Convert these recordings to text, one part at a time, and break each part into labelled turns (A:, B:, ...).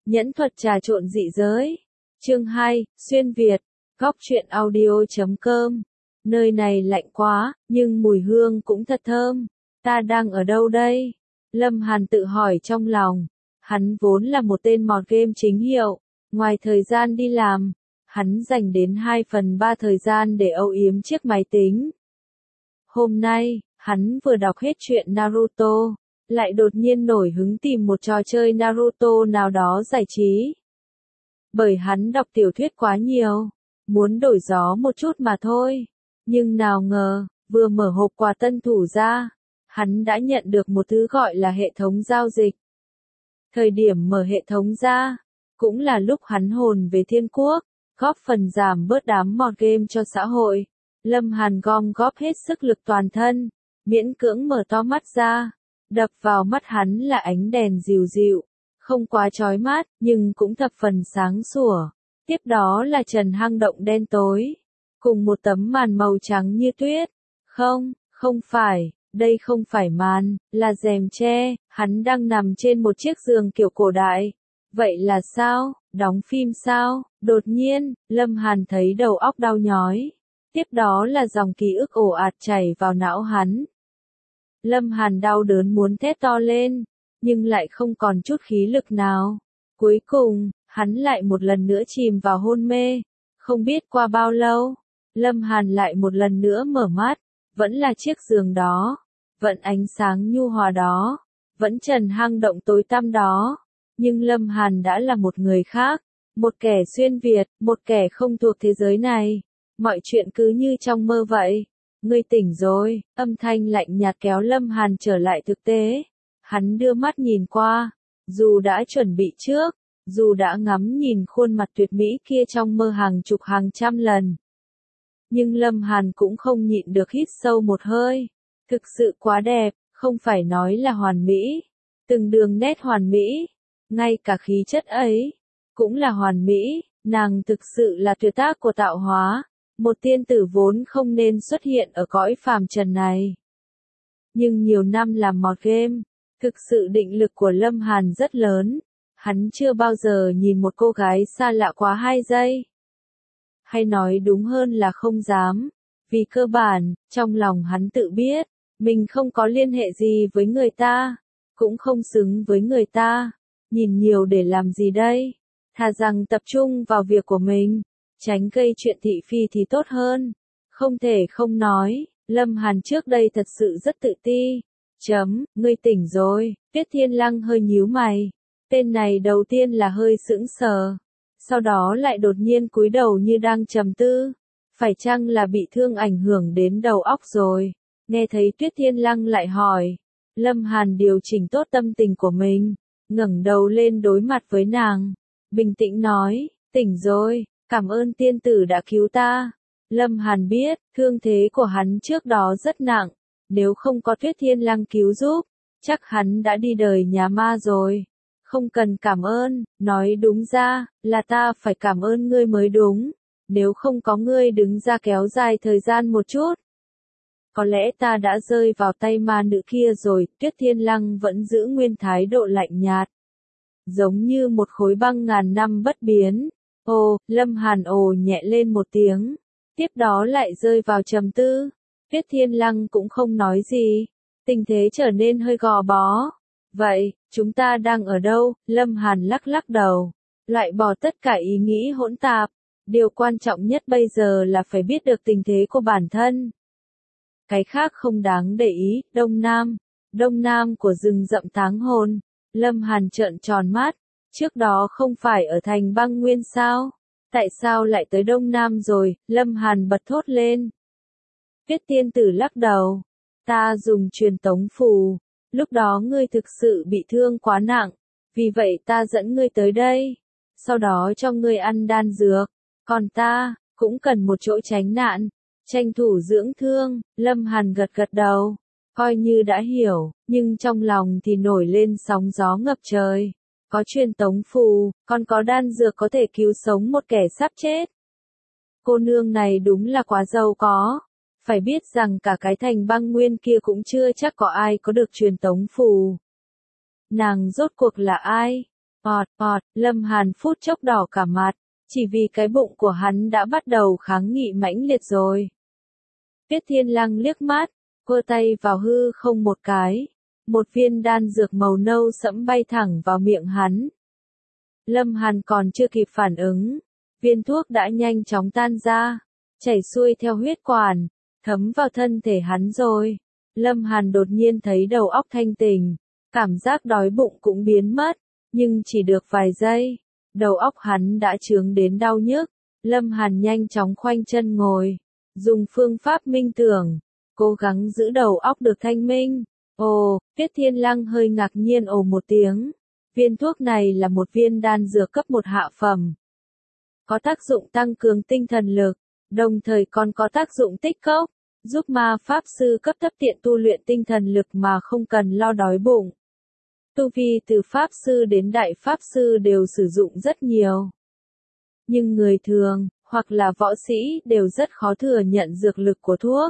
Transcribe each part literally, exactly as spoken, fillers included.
A: Nhẫn thuật trà trộn dị giới. Chương hai, Xuyên Việt, góc truyện audio chấm com. Nơi này lạnh quá, nhưng mùi hương cũng thật thơm. Ta đang ở đâu đây? Lâm Hàn tự hỏi trong lòng. Hắn vốn là một tên mod game chính hiệu. Ngoài thời gian đi làm, hắn dành đến hai phần ba thời gian để âu yếm chiếc máy tính. Hôm nay, hắn vừa đọc hết truyện Naruto, lại đột nhiên nổi hứng tìm một trò chơi Naruto nào đó giải trí. Bởi hắn đọc tiểu thuyết quá nhiều, muốn đổi gió một chút mà thôi. Nhưng nào ngờ, vừa mở hộp quà tân thủ ra, hắn đã nhận được một thứ gọi là hệ thống giao dịch. Thời điểm mở hệ thống ra, cũng là lúc hắn hồn về thiên quốc, góp phần giảm bớt đám mod game cho xã hội. Lâm Hàn gom góp hết sức lực toàn thân, miễn cưỡng mở to mắt ra. Đập vào mắt hắn là ánh đèn dịu dịu, không quá chói mắt, nhưng cũng thập phần sáng sủa. Tiếp đó là trần hang động đen tối, cùng một tấm màn màu trắng như tuyết. Không, không phải, đây không phải màn, là rèm tre, hắn đang nằm trên một chiếc giường kiểu cổ đại. Vậy là sao, đóng phim sao? Đột nhiên, Lâm Hàn thấy đầu óc đau nhói. Tiếp đó là dòng ký ức ồ ạt chảy vào não hắn. Lâm Hàn đau đớn muốn thét to lên, nhưng lại không còn chút khí lực nào. Cuối cùng, hắn lại một lần nữa chìm vào hôn mê. Không biết qua bao lâu, Lâm Hàn lại một lần nữa mở mắt, vẫn là chiếc giường đó, vẫn ánh sáng nhu hòa đó, vẫn trần hang động tối tăm đó. Nhưng Lâm Hàn đã là một người khác, một kẻ xuyên Việt, một kẻ không thuộc thế giới này. Mọi chuyện cứ như trong mơ vậy. Ngươi tỉnh rồi, âm thanh lạnh nhạt kéo Lâm Hàn trở lại thực tế. Hắn đưa mắt nhìn qua, dù đã chuẩn bị trước, dù đã ngắm nhìn khuôn mặt tuyệt mỹ kia trong mơ hàng chục hàng trăm lần. Nhưng Lâm Hàn cũng không nhịn được hít sâu một hơi. Thực sự quá đẹp, không phải nói là hoàn mỹ. Từng đường nét hoàn mỹ, ngay cả khí chất ấy, cũng là hoàn mỹ. Nàng thực sự là tuyệt tác của tạo hóa. Một tiên tử vốn không nên xuất hiện ở cõi phàm trần này. Nhưng nhiều năm làm mod game, thực sự định lực của Lâm Hàn rất lớn. Hắn chưa bao giờ nhìn một cô gái xa lạ quá hai giây. Hay nói đúng hơn là không dám. Vì cơ bản, trong lòng hắn tự biết, mình không có liên hệ gì với người ta, cũng không xứng với người ta. Nhìn nhiều để làm gì đây? Thà rằng tập trung vào việc của mình. Tránh gây chuyện thị phi thì tốt hơn. Không thể không nói, Lâm Hàn trước đây thật sự rất tự ti. Chấm, ngươi tỉnh rồi. Tuyết Thiên Lăng hơi nhíu mày. Tên này đầu tiên là hơi sững sờ, sau đó lại đột nhiên cúi đầu như đang trầm tư. Phải chăng là bị thương ảnh hưởng đến đầu óc rồi? Nghe thấy Tuyết Thiên Lăng lại hỏi, Lâm Hàn điều chỉnh tốt tâm tình của mình, ngẩng đầu lên đối mặt với nàng, bình tĩnh nói, tỉnh rồi. Cảm ơn tiên tử đã cứu ta. Lâm Hàn biết, thương thế của hắn trước đó rất nặng. Nếu không có Tuyết Thiên Lăng cứu giúp, chắc hắn đã đi đời nhà ma rồi. Không cần cảm ơn, nói đúng ra, là ta phải cảm ơn ngươi mới đúng. Nếu không có ngươi đứng ra kéo dài thời gian một chút, có lẽ ta đã rơi vào tay ma nữ kia rồi. Tuyết Thiên Lăng vẫn giữ nguyên thái độ lạnh nhạt, giống như một khối băng ngàn năm bất biến. Ồ, Lâm Hàn ồ nhẹ lên một tiếng, tiếp đó lại rơi vào trầm tư. Tuyết Thiên Lăng cũng không nói gì, tình thế trở nên hơi gò bó. Vậy, chúng ta đang ở đâu? Lâm Hàn lắc lắc đầu, loại bỏ tất cả ý nghĩ hỗn tạp. Điều quan trọng nhất bây giờ là phải biết được tình thế của bản thân. Cái khác không đáng để ý. Đông Nam, Đông Nam của rừng rậm táng hồn. Lâm Hàn trợn tròn mắt. Trước đó không phải ở thành băng nguyên sao? Tại sao lại tới Đông Nam rồi? Lâm Hàn bật thốt lên. Tuyết tiên tử lắc đầu. Ta dùng truyền tống phù. Lúc đó ngươi thực sự bị thương quá nặng. Vì vậy ta dẫn ngươi tới đây. Sau đó cho ngươi ăn đan dược. Còn ta, cũng cần một chỗ tránh nạn. Tranh thủ dưỡng thương. Lâm Hàn gật gật đầu. Coi như đã hiểu, nhưng trong lòng thì nổi lên sóng gió ngập trời. Có truyền tống phù, còn có đan dược có thể cứu sống một kẻ sắp chết. Cô nương này đúng là quá giàu có. Phải biết rằng cả cái thành băng nguyên kia cũng chưa chắc có ai có được truyền tống phù. Nàng rốt cuộc là ai? Ọt, ọt, Lâm Hàn phút chốc đỏ cả mặt, chỉ vì cái bụng của hắn đã bắt đầu kháng nghị mãnh liệt rồi. Tuyết Thiên Lăng liếc mắt, vơ tay vào hư không một cái, một viên đan dược màu nâu sẫm bay thẳng vào miệng hắn. Lâm Hàn còn chưa kịp phản ứng, viên thuốc đã nhanh chóng tan ra, chảy xuôi theo huyết quản, thấm vào thân thể hắn rồi. Lâm Hàn đột nhiên thấy đầu óc thanh tỉnh, cảm giác đói bụng cũng biến mất, nhưng chỉ được vài giây, đầu óc hắn đã chướng đến đau nhức. Lâm Hàn nhanh chóng khoanh chân ngồi, dùng phương pháp minh tưởng, cố gắng giữ đầu óc được thanh minh. Ồ, Tuyết Thiên Lăng hơi ngạc nhiên ồ một tiếng. Viên thuốc này là một viên đan dược cấp một hạ phẩm. Có tác dụng tăng cường tinh thần lực, đồng thời còn có tác dụng tích cốc, giúp ma pháp sư cấp thấp tiện tu luyện tinh thần lực mà không cần lo đói bụng. Tu vi từ pháp sư đến đại pháp sư đều sử dụng rất nhiều. Nhưng người thường, hoặc là võ sĩ đều rất khó thừa nhận dược lực của thuốc.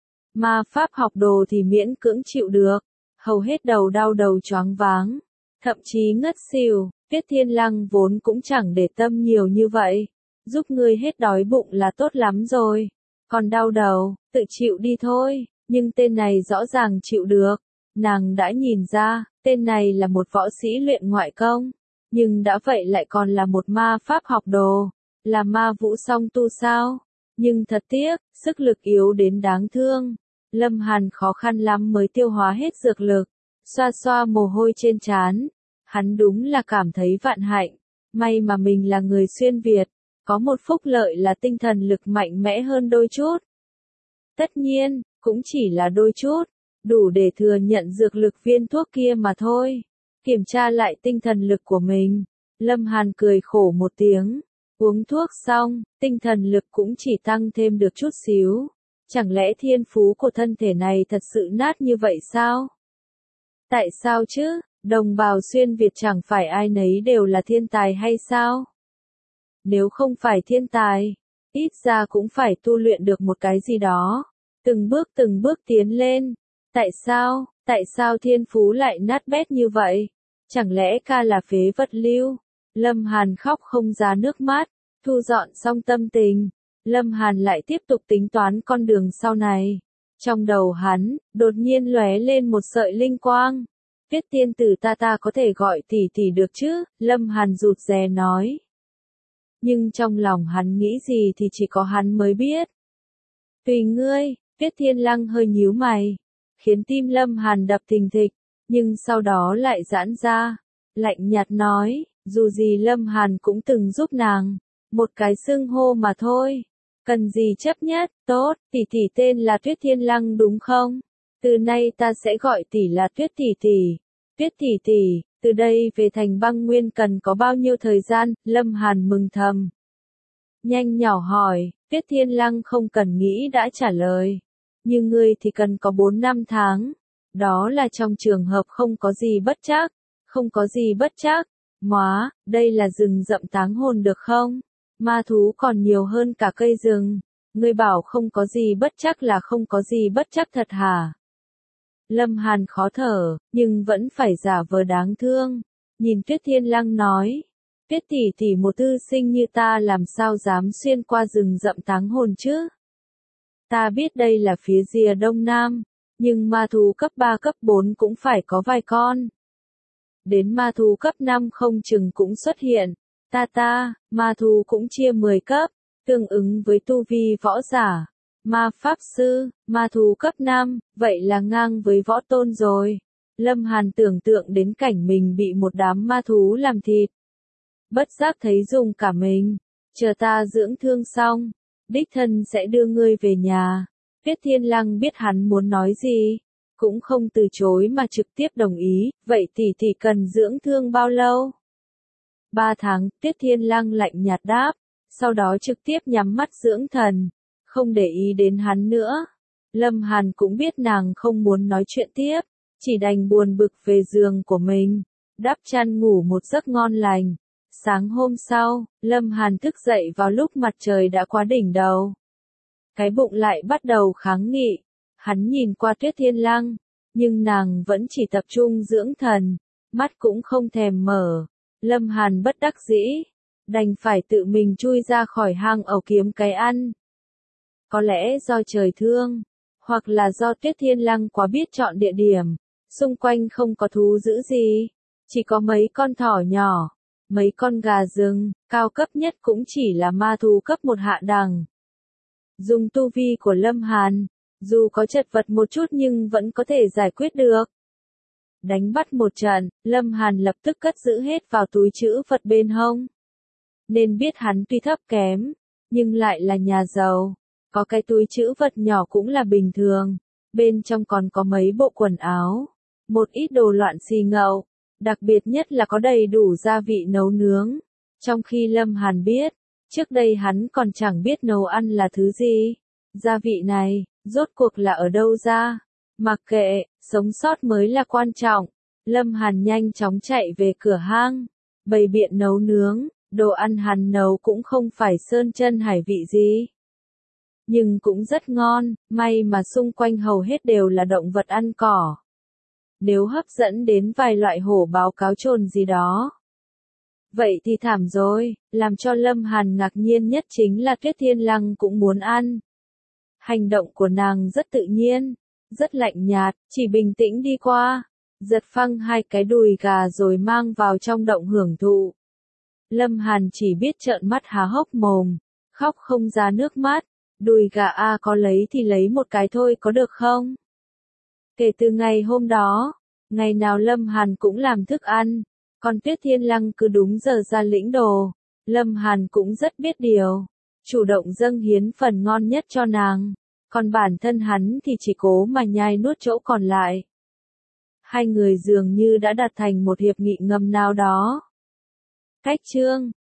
A: Ma pháp học đồ thì miễn cưỡng chịu được, hầu hết đầu đau đầu choáng váng, thậm chí ngất xỉu. Tuyết Thiên Lăng vốn cũng chẳng để tâm nhiều như vậy, giúp ngươi hết đói bụng là tốt lắm rồi, còn đau đầu, tự chịu đi thôi. Nhưng tên này rõ ràng chịu được, nàng đã nhìn ra, tên này là một võ sĩ luyện ngoại công, nhưng đã vậy lại còn là một ma pháp học đồ, là ma vũ song tu sao? Nhưng thật tiếc, sức lực yếu đến đáng thương. Lâm Hàn khó khăn lắm mới tiêu hóa hết dược lực, xoa xoa mồ hôi trên trán. Hắn đúng là cảm thấy vạn hạnh, may mà mình là người xuyên Việt, có một phúc lợi là tinh thần lực mạnh mẽ hơn đôi chút. Tất nhiên, cũng chỉ là đôi chút, đủ để thừa nhận dược lực viên thuốc kia mà thôi. Kiểm tra lại tinh thần lực của mình, Lâm Hàn cười khổ một tiếng, uống thuốc xong, tinh thần lực cũng chỉ tăng thêm được chút xíu. Chẳng lẽ thiên phú của thân thể này thật sự nát như vậy sao? Tại sao chứ? Đồng bào xuyên Việt chẳng phải ai nấy đều là thiên tài hay sao? Nếu không phải thiên tài, ít ra cũng phải tu luyện được một cái gì đó, từng bước từng bước tiến lên. Tại sao, tại sao thiên phú lại nát bét như vậy? Chẳng lẽ ca là phế vật lưu? Lâm Hàn khóc không ra nước mắt, thu dọn xong tâm tình, Lâm Hàn lại tiếp tục tính toán con đường sau này. Trong đầu hắn, đột nhiên lóe lên một sợi linh quang. Tuyết tiên tử ta ta có thể gọi tỷ tỷ được chứ? Lâm Hàn rụt rè nói. Nhưng trong lòng hắn nghĩ gì thì chỉ có hắn mới biết. Tùy ngươi. Tuyết Thiên Lăng hơi nhíu mày, khiến tim Lâm Hàn đập thình thịch, nhưng sau đó lại giãn ra, lạnh nhạt nói, dù gì Lâm Hàn cũng từng giúp nàng, một cái xưng hô mà thôi, cần gì chấp nhất. Tốt, tỷ tỷ tên là Tuyết Thiên Lăng đúng không? Từ nay ta sẽ gọi tỷ là Tuyết tỷ tỷ. Tuyết tỷ tỷ, từ đây về thành băng nguyên cần có bao nhiêu thời gian? Lâm Hàn mừng thầm. Nhanh nhỏ hỏi, Tuyết Thiên Lăng không cần nghĩ đã trả lời. Như ngươi thì cần có bốn năm tháng. Đó là trong trường hợp không có gì bất trắc. Không có gì bất trắc. Móa, đây là rừng rậm táng hồn được không? Ma thú còn nhiều hơn cả cây rừng. Ngươi bảo không có gì bất trắc là không có gì bất trắc thật hả? Lâm Hàn khó thở, nhưng vẫn phải giả vờ đáng thương. Nhìn Tuyết Thiên Lăng nói. Tuyết tỷ tỷ một thư sinh như ta làm sao dám xuyên qua rừng rậm táng hồn chứ? Ta biết đây là phía rìa đông nam, nhưng ma thú cấp ba cấp bốn cũng phải có vài con. Đến ma thú cấp năm không chừng cũng xuất hiện. Ta ta, ma thú cũng chia mười cấp, tương ứng với tu vi võ giả. Ma pháp sư, ma thú cấp năm, vậy là ngang với võ tôn rồi. Lâm Hàn tưởng tượng đến cảnh mình bị một đám ma thú làm thịt. Bất giác thấy dùng cả mình, chờ ta dưỡng thương xong, đích thân sẽ đưa ngươi về nhà. Tuyết Thiên Lăng biết hắn muốn nói gì, cũng không từ chối mà trực tiếp đồng ý, vậy tỷ tỷ cần dưỡng thương bao lâu? Ba tháng, Tuyết Thiên Lăng lạnh nhạt đáp, sau đó trực tiếp nhắm mắt dưỡng thần, không để ý đến hắn nữa. Lâm Hàn cũng biết nàng không muốn nói chuyện tiếp, chỉ đành buồn bực về giường của mình, đắp chăn ngủ một giấc ngon lành. Sáng hôm sau, Lâm Hàn thức dậy vào lúc mặt trời đã quá đỉnh đầu. Cái bụng lại bắt đầu kháng nghị. Hắn nhìn qua Tuyết Thiên Lăng, nhưng nàng vẫn chỉ tập trung dưỡng thần, mắt cũng không thèm mở. Lâm Hàn bất đắc dĩ, đành phải tự mình chui ra khỏi hang ổ kiếm cái ăn. Có lẽ do trời thương, hoặc là do Tuyết Thiên Lăng quá biết chọn địa điểm, xung quanh không có thú dữ gì, chỉ có mấy con thỏ nhỏ, mấy con gà rừng, cao cấp nhất cũng chỉ là ma thú cấp một hạ đẳng. Dùng tu vi của Lâm Hàn, dù có chật vật một chút nhưng vẫn có thể giải quyết được. Đánh bắt một trận, Lâm Hàn lập tức cất giữ hết vào túi trữ vật bên hông. Nên biết hắn tuy thấp kém, nhưng lại là nhà giàu. Có cái túi trữ vật nhỏ cũng là bình thường, bên trong còn có mấy bộ quần áo, một ít đồ loạn xì ngầu, đặc biệt nhất là có đầy đủ gia vị nấu nướng. Trong khi Lâm Hàn biết, trước đây hắn còn chẳng biết nấu ăn là thứ gì. Gia vị này, rốt cuộc là ở đâu ra? Mặc kệ, sống sót mới là quan trọng. Lâm Hàn nhanh chóng chạy về cửa hang, bày biện nấu nướng, đồ ăn hắn nấu cũng không phải sơn chân hải vị gì. Nhưng cũng rất ngon, may mà xung quanh hầu hết đều là động vật ăn cỏ. Nếu hấp dẫn đến vài loại hổ báo cáo trồn gì đó. Vậy thì thảm rồi, làm cho Lâm Hàn ngạc nhiên nhất chính là Tuyết Thiên Lăng cũng muốn ăn. Hành động của nàng rất tự nhiên, rất lạnh nhạt, chỉ bình tĩnh đi qua, giật phăng hai cái đùi gà rồi mang vào trong động hưởng thụ. Lâm Hàn chỉ biết trợn mắt há hốc mồm, khóc không ra nước mắt. Đùi gà a có lấy thì lấy một cái thôi có được không? Kể từ ngày hôm đó, ngày nào Lâm Hàn cũng làm thức ăn, còn Tuyết Thiên Lăng cứ đúng giờ ra lĩnh đồ. Lâm Hàn cũng rất biết điều, chủ động dâng hiến phần ngon nhất cho nàng, còn bản thân hắn thì chỉ cố mà nhai nuốt chỗ còn lại. Hai người dường như đã đạt thành một hiệp nghị ngầm nào đó. Cách chương